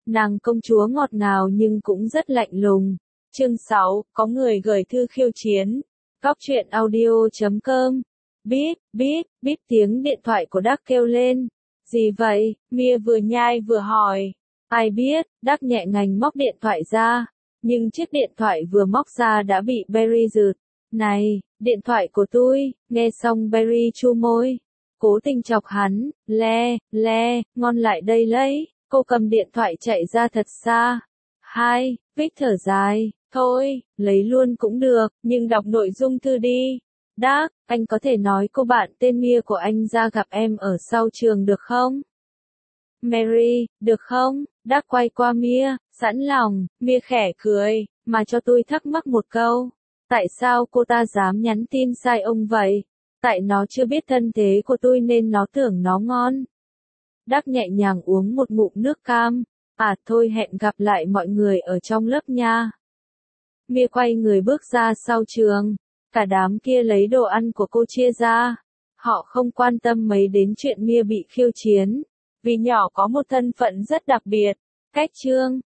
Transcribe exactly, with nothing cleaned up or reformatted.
Nàng công chúa ngọt ngào nhưng cũng rất lạnh lùng. Chương sáu, có người gửi thư khiêu chiến. Góc truyện audio chấm com. Bíp, bíp, bíp tiếng điện thoại của Đắc kêu lên. Gì vậy? Mia vừa nhai vừa hỏi. Ai biết, Đắc nhẹ ngành móc điện thoại ra. Nhưng chiếc điện thoại vừa móc ra đã bị Barry rượt. Này, điện thoại của tôi, nghe xong Barry chu môi. Cố tình chọc hắn, le, le, ngon lại đây lấy. Cô cầm điện thoại chạy ra thật xa. Hai, Vic thở dài, thôi, lấy luôn cũng được, nhưng đọc nội dung thư đi. Đắc, anh có thể nói cô bạn tên Mia của anh ra gặp em ở sau trường được không? Mary, được không? Đắc quay qua Mia, sẵn lòng, Mia khẽ cười, mà cho tôi thắc mắc một câu. Tại sao cô ta dám nhắn tin sai ông vậy? Tại nó chưa biết thân thế của tôi nên nó tưởng nó ngon. Đắc nhẹ nhàng uống một ngụm nước cam. À thôi, hẹn gặp lại mọi người ở trong lớp nha. Mia quay người bước ra sau trường. Cả đám kia lấy đồ ăn của cô chia ra. Họ không quan tâm mấy đến chuyện Mia bị khiêu chiến. Vì nhỏ có một thân phận rất đặc biệt. Cách chương